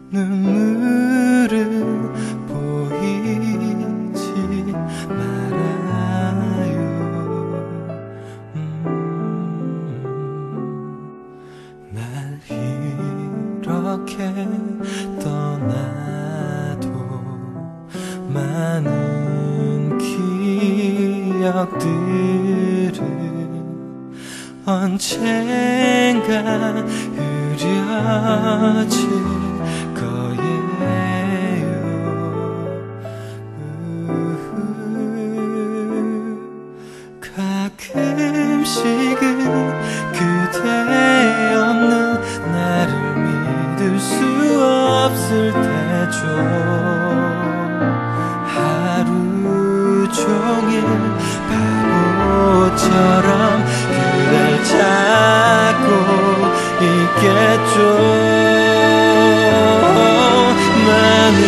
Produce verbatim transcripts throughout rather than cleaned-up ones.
눈물은 보이지 말아요. 음, 날 이렇게 떠나도 많은 기억들을 언젠가 흐려질 거예요. 가끔씩은 그대 없는 나를 믿을 수 없을 때죠. 하루 종일 바보처럼 그댈 찾고 있겠죠. 많은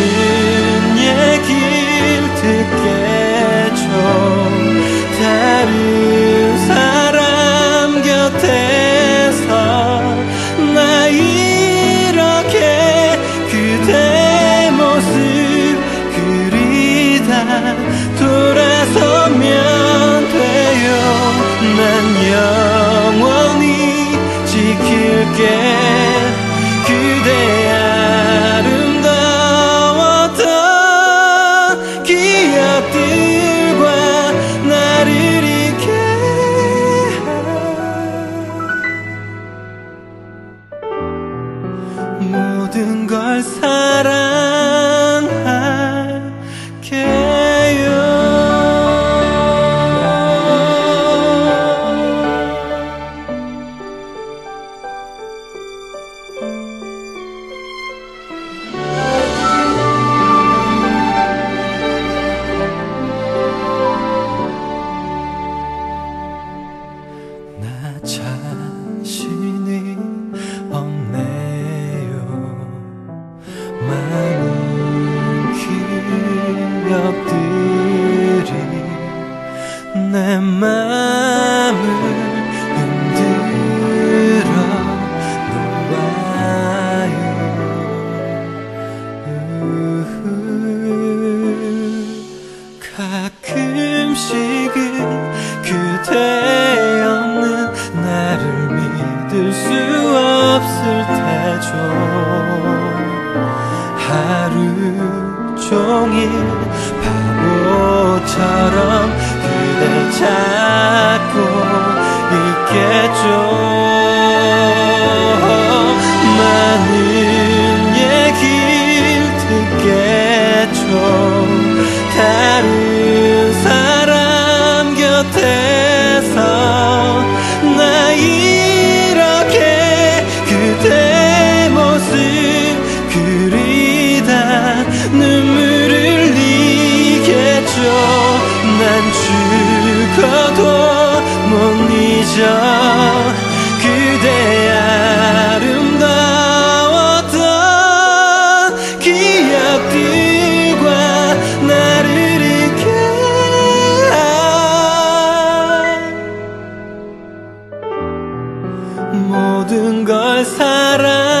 얘기를 듣겠죠. 다른 사람 곁에서 나 이렇게 그대 모습 그리다 돌아서면 돼요. 난 영원히 지킬게 그대의 아름다웠던 기억들과 나를 잊게 모든 걸 사랑할게요. 나 자신이 없네요. 많은 기억들이 내 맘을 흔들어 놓아요. 가끔씩은 그대 없는 나를 믿을 수 없을 테죠. 하루 종일 바보처럼 그댈 찾고 있겠죠. 많은 얘기를 듣겠죠. 다른 사람 곁에서 나 이렇게 그대 모습 그리다 눈물을 흘리겠죠. 난 죽어도 못 잊어 그대의 아름다웠던 기억들과 나를 잊게 모든 걸 사랑